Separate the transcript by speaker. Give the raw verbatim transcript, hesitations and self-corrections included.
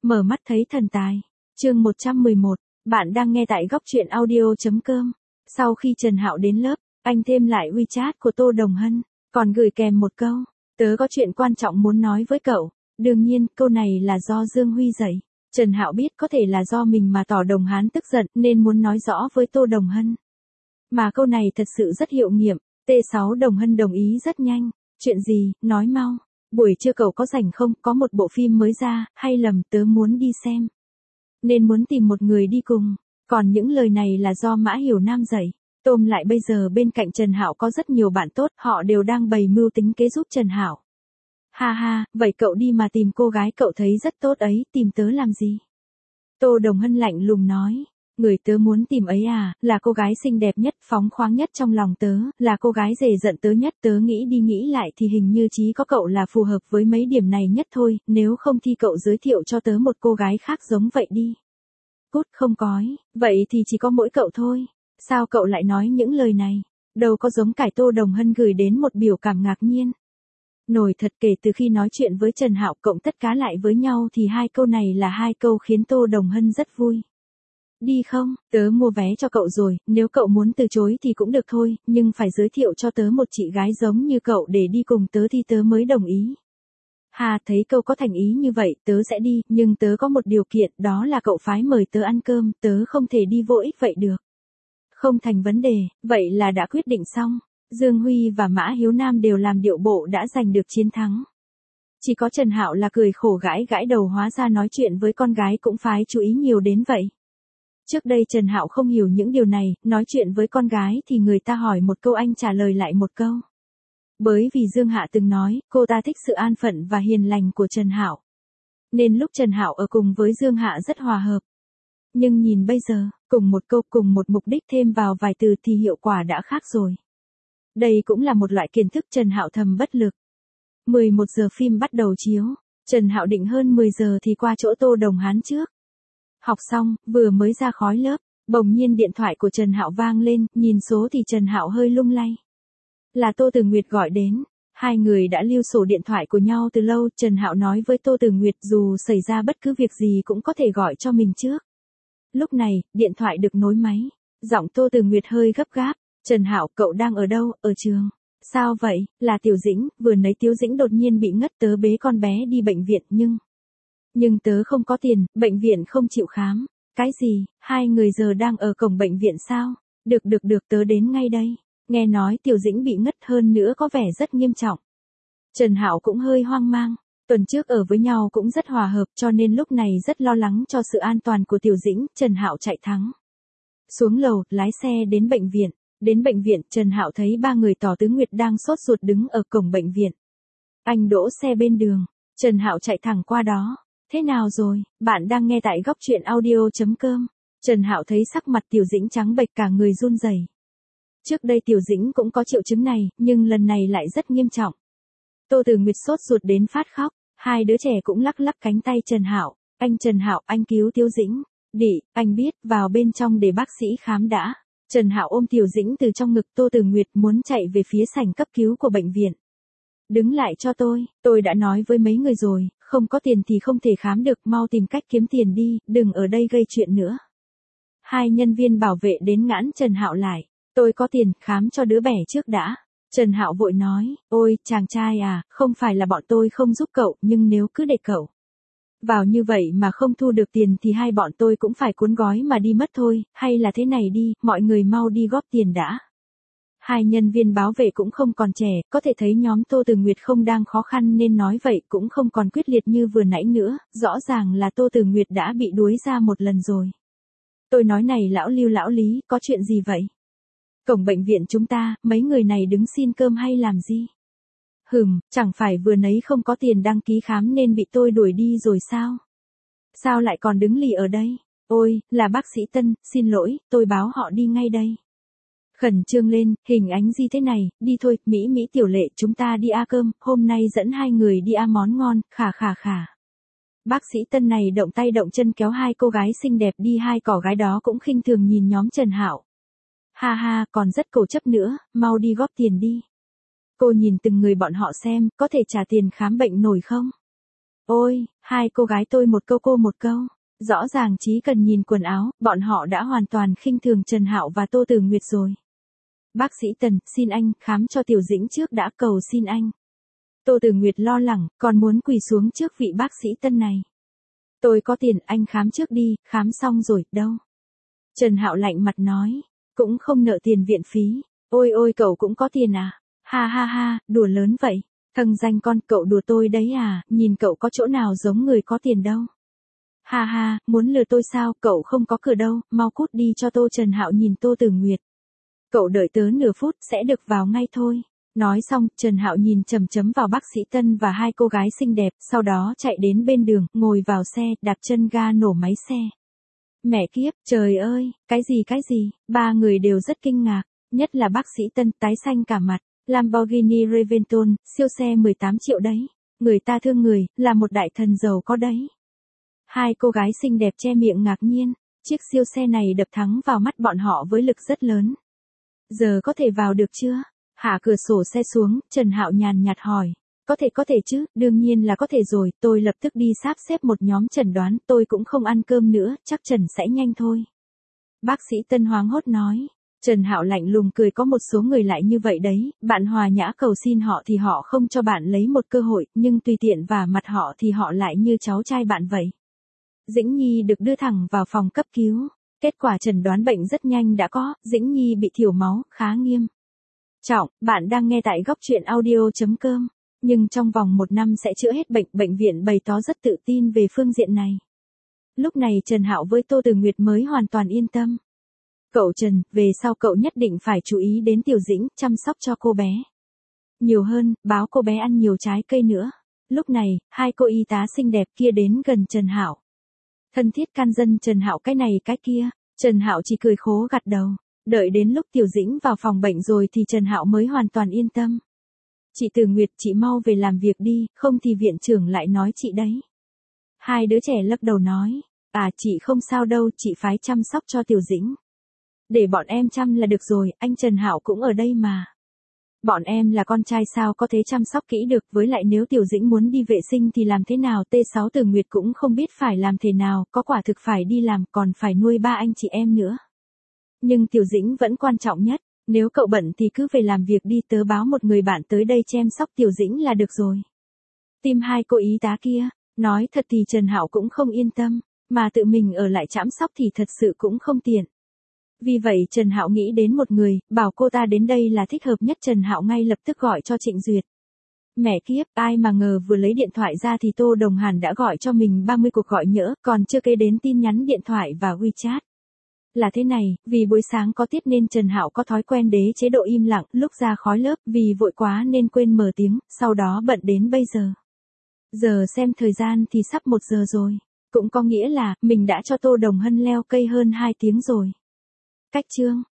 Speaker 1: Mở mắt thấy thần tài. Chương một trăm mười một, bạn đang nghe tại góc truyện audio chấm com. Sau khi Trần Hạo đến lớp, anh thêm lại WeChat của Tô Đồng Hân, còn gửi kèm một câu, tớ có chuyện quan trọng muốn nói với cậu. Đương nhiên, câu này là do Dương Huy dạy. Trần Hạo biết có thể là do mình mà tỏ đồng hán tức giận nên muốn nói rõ với Tô Đồng Hân. Mà câu này thật sự rất hiệu nghiệm, T sáu Đồng Hân đồng ý rất nhanh. Chuyện gì, nói mau. Buổi trưa cậu có rảnh không, có một bộ phim mới ra, hay lầm, tớ muốn đi xem. Nên muốn tìm một người đi cùng. Còn những lời này là do Mã Hiểu Nam dạy. Tôm lại bây giờ bên cạnh Trần Hạo có rất nhiều bạn tốt, họ đều đang bày mưu tính kế giúp Trần Hạo. Ha ha, vậy cậu đi mà tìm cô gái cậu thấy rất tốt ấy, tìm tớ làm gì? Tô Đồng Hân lạnh lùng nói. Người tớ muốn tìm ấy à, là cô gái xinh đẹp nhất, phóng khoáng nhất trong lòng tớ, là cô gái dè dận tớ nhất. Tớ nghĩ đi nghĩ lại thì hình như chỉ có cậu là phù hợp với mấy điểm này nhất thôi, nếu không thì cậu giới thiệu cho tớ một cô gái khác giống vậy đi. Cút, không cói, vậy thì chỉ có mỗi cậu thôi. Sao cậu lại nói những lời này? Đâu có giống cải. Tô Đồng Hân gửi đến một biểu cảm ngạc nhiên. Nổi thật, kể từ khi nói chuyện với Trần Hạo cộng tất cả lại với nhau thì hai câu này là hai câu khiến Tô Đồng Hân rất vui. Đi không, tớ mua vé cho cậu rồi, nếu cậu muốn từ chối thì cũng được thôi, nhưng phải giới thiệu cho tớ một chị gái giống như cậu để đi cùng tớ thì tớ mới đồng ý. Hà, thấy cậu có thành ý như vậy, tớ sẽ đi, nhưng tớ có một điều kiện, đó là cậu phái mời tớ ăn cơm, tớ không thể đi vô ích vậy được. Không thành vấn đề, vậy là đã quyết định xong. Dương Huy và Mã Hiếu Nam đều làm điệu bộ đã giành được chiến thắng. Chỉ có Trần Hạo là cười khổ gãi gãi đầu, hóa ra nói chuyện với con gái cũng phái chú ý nhiều đến vậy. Trước đây Trần Hạo không hiểu những điều này, nói chuyện với con gái thì người ta hỏi một câu anh trả lời lại một câu. Bởi vì Dương Hạ từng nói, cô ta thích sự an phận và hiền lành của Trần Hạo. Nên lúc Trần Hạo ở cùng với Dương Hạ rất hòa hợp. Nhưng nhìn bây giờ, cùng một câu cùng một mục đích thêm vào vài từ thì hiệu quả đã khác rồi. Đây cũng là một loại kiến thức Trần Hạo thầm bất lực. mười một giờ phim bắt đầu chiếu, Trần Hạo định hơn mười giờ thì qua chỗ Tô Đồng Hán trước. Học xong, vừa mới ra khỏi lớp, bỗng nhiên điện thoại của Trần Hạo vang lên, nhìn số thì Trần Hạo hơi lung lay. Là Tô Từ Nguyệt gọi đến, hai người đã lưu sổ điện thoại của nhau từ lâu. Trần Hạo nói với Tô Từ Nguyệt dù xảy ra bất cứ việc gì cũng có thể gọi cho mình trước. Lúc này, điện thoại được nối máy, giọng Tô Từ Nguyệt hơi gấp gáp. Trần Hạo, cậu đang ở đâu? Ở trường. Sao vậy? Là Tiểu Dĩnh, vừa nãy Tiểu Dĩnh đột nhiên bị ngất, tớ bế con bé đi bệnh viện nhưng... Nhưng tớ không có tiền, bệnh viện không chịu khám. Cái gì? Hai người giờ đang ở cổng bệnh viện sao? Được được được, tớ đến ngay đây. Nghe nói Tiểu Dĩnh bị ngất, hơn nữa có vẻ rất nghiêm trọng. Trần Hạo cũng hơi hoang mang. Tuần trước ở với nhau cũng rất hòa hợp cho nên lúc này rất lo lắng cho sự an toàn của Tiểu Dĩnh. Trần Hạo chạy thắng xuống lầu, lái xe đến bệnh viện. Đến bệnh viện, Trần Hạo thấy ba người Tỏ Tứ Nguyệt đang sốt ruột đứng ở cổng bệnh viện. Anh đỗ xe bên đường. Trần Hạo chạy thẳng qua đó. Thế nào rồi, bạn đang nghe tại góc truyện audio chấm com. Trần Hạo thấy sắc mặt Tiểu Dĩnh trắng bệch, cả người run rẩy. Trước đây Tiểu Dĩnh cũng có triệu chứng này, nhưng lần này lại rất nghiêm trọng. Tô Từ Nguyệt sốt ruột đến phát khóc, hai đứa trẻ cũng lắc lắc cánh tay Trần Hạo. Anh Trần Hạo, anh cứu Tiểu Dĩnh. Đi, anh biết, vào bên trong để bác sĩ khám đã. Trần Hạo ôm Tiểu Dĩnh từ trong ngực Tô Từ Nguyệt muốn chạy về phía sảnh cấp cứu của bệnh viện. Đứng lại cho tôi, tôi đã nói với mấy người rồi, không có tiền thì không thể khám được, mau tìm cách kiếm tiền đi, đừng ở đây gây chuyện nữa. Hai nhân viên bảo vệ đến ngãn Trần Hạo lại, tôi có tiền, khám cho đứa bé trước đã. Trần Hạo vội nói, ôi, chàng trai à, không phải là bọn tôi không giúp cậu, nhưng nếu cứ để cậu vào như vậy mà không thu được tiền thì hai bọn tôi cũng phải cuốn gói mà đi mất thôi, hay là thế này đi, mọi người mau đi góp tiền đã. Hai nhân viên bảo vệ cũng không còn trẻ, có thể thấy nhóm Tô Từ Nguyệt không đang khó khăn nên nói vậy cũng không còn quyết liệt như vừa nãy nữa, rõ ràng là Tô Từ Nguyệt đã bị đuối ra một lần rồi. Tôi nói này lão Lưu lão Lý, có chuyện gì vậy? Cổng bệnh viện chúng ta, mấy người này đứng xin cơm hay làm gì? Hừm, chẳng phải vừa nãy không có tiền đăng ký khám nên bị tôi đuổi đi rồi sao? Sao lại còn đứng lì ở đây? Ôi, là bác sĩ Tân, xin lỗi, tôi báo họ đi ngay đây. Khẩn trương lên, hình ánh gì thế này, đi thôi, Mỹ Mỹ Tiểu Lệ, chúng ta đi a cơm, hôm nay dẫn hai người đi a món ngon, khà khà khà. Bác sĩ Tân này động tay động chân kéo hai cô gái xinh đẹp đi, hai cỏ gái đó cũng khinh thường nhìn nhóm Trần Hạo. Ha ha, còn rất cổ chấp nữa, mau đi góp tiền đi. Cô nhìn từng người bọn họ xem, có thể trả tiền khám bệnh nổi không? Ôi, hai cô gái tôi một câu cô một câu. Rõ ràng chỉ cần nhìn quần áo, bọn họ đã hoàn toàn khinh thường Trần Hạo và Tô Tử Nguyệt rồi. Bác sĩ Tần, xin anh, khám cho Tiểu Dĩnh trước đã, cầu xin anh. Tô Tử Nguyệt lo lắng, còn muốn quỳ xuống trước vị bác sĩ Tân này. Tôi có tiền, anh khám trước đi, khám xong rồi, đâu. Trần Hạo lạnh mặt nói, cũng không nợ tiền viện phí. Ôi ôi cậu cũng có tiền à? Ha ha ha, đùa lớn vậy. Thằng danh con, cậu đùa tôi đấy à, nhìn cậu có chỗ nào giống người có tiền đâu. Ha ha, muốn lừa tôi sao, cậu không có cửa đâu, mau cút đi cho tôi. Trần Hạo nhìn Tô Tử Nguyệt. Cậu đợi tớ nửa phút, sẽ được vào ngay thôi. Nói xong, Trần Hạo nhìn chằm chằm vào bác sĩ Tân và hai cô gái xinh đẹp, sau đó chạy đến bên đường, ngồi vào xe, đạp chân ga nổ máy xe. Mẹ kiếp, trời ơi, cái gì cái gì, ba người đều rất kinh ngạc, nhất là bác sĩ Tân tái xanh cả mặt. Lamborghini Reventon, siêu xe mười tám triệu đấy. Người ta thương người, là một đại thần giàu có đấy. Hai cô gái xinh đẹp che miệng ngạc nhiên, chiếc siêu xe này đập thẳng vào mắt bọn họ với lực rất lớn. Giờ có thể vào được chưa? Hạ cửa sổ xe xuống, Trần Hạo nhàn nhạt hỏi. Có thể có thể chứ, đương nhiên là có thể rồi, tôi lập tức đi sắp xếp một nhóm chẩn đoán, tôi cũng không ăn cơm nữa, chắc Trần sẽ nhanh thôi. Bác sĩ Tân hoảng hốt nói. Trần Hạo lạnh lùng cười, có một số người lại như vậy đấy, bạn hòa nhã cầu xin họ thì họ không cho bạn lấy một cơ hội, nhưng tùy tiện vả mặt họ thì họ lại như cháu trai bạn vậy. Dĩnh Nhi được đưa thẳng vào phòng cấp cứu. Kết quả chẩn đoán bệnh rất nhanh đã có, Dĩnh Nhi bị thiểu máu, khá nghiêm trọng. Bạn đang nghe tại góc truyện audio chấm com. Nhưng trong vòng một năm sẽ chữa hết bệnh, bệnh viện bày tỏ rất tự tin về phương diện này. Lúc này Trần Hạo với Tô Tử Nguyệt mới hoàn toàn yên tâm. Cậu Trần, về sau cậu nhất định phải chú ý đến Tiểu Dĩnh, chăm sóc cho cô bé. Nhiều hơn, báo cô bé ăn nhiều trái cây nữa. Lúc này, hai cô y tá xinh đẹp kia đến gần Trần Hạo. Thân thiết can dân Trần Hạo cái này cái kia, Trần Hạo chỉ cười khố gật đầu. Đợi đến lúc Tiểu Dĩnh vào phòng bệnh rồi thì Trần Hạo mới hoàn toàn yên tâm. Chị Tử Nguyệt, chị mau về làm việc đi, không thì viện trưởng lại nói chị đấy. Hai đứa trẻ lắc đầu nói, à chị không sao đâu, chị phải chăm sóc cho Tiểu Dĩnh. Để bọn em chăm là được rồi, anh Trần Hạo cũng ở đây mà. Bọn em là con trai sao có thể chăm sóc kỹ được, với lại nếu Tiểu Dĩnh muốn đi vệ sinh thì làm thế nào? T sáu Tử Nguyệt cũng không biết phải làm thế nào, có quả thực phải đi làm, còn phải nuôi ba anh chị em nữa. Nhưng Tiểu Dĩnh vẫn quan trọng nhất, nếu cậu bận thì cứ về làm việc đi, tớ báo một người bạn tới đây chăm sóc Tiểu Dĩnh là được rồi. Tim hai cô y tá kia, nói thật thì Trần Hạo cũng không yên tâm, mà tự mình ở lại chăm sóc thì thật sự cũng không tiện. Vì vậy Trần Hạo nghĩ đến một người, bảo cô ta đến đây là thích hợp nhất. Trần Hạo ngay lập tức gọi cho Trịnh Duyệt. Mẹ kiếp, ai mà ngờ vừa lấy điện thoại ra thì Tô Đồng Hàn đã gọi cho mình ba mươi cuộc gọi nhỡ, còn chưa kể đến tin nhắn điện thoại và WeChat. Là thế này, vì buổi sáng có tiết nên Trần Hạo có thói quen đế chế độ im lặng, lúc ra khỏi lớp vì vội quá nên quên mở tiếng, sau đó bận đến bây giờ. Giờ xem thời gian thì sắp một giờ rồi, cũng có nghĩa là mình đã cho Tô Đồng Hân leo cây hơn hai tiếng rồi. Cách chương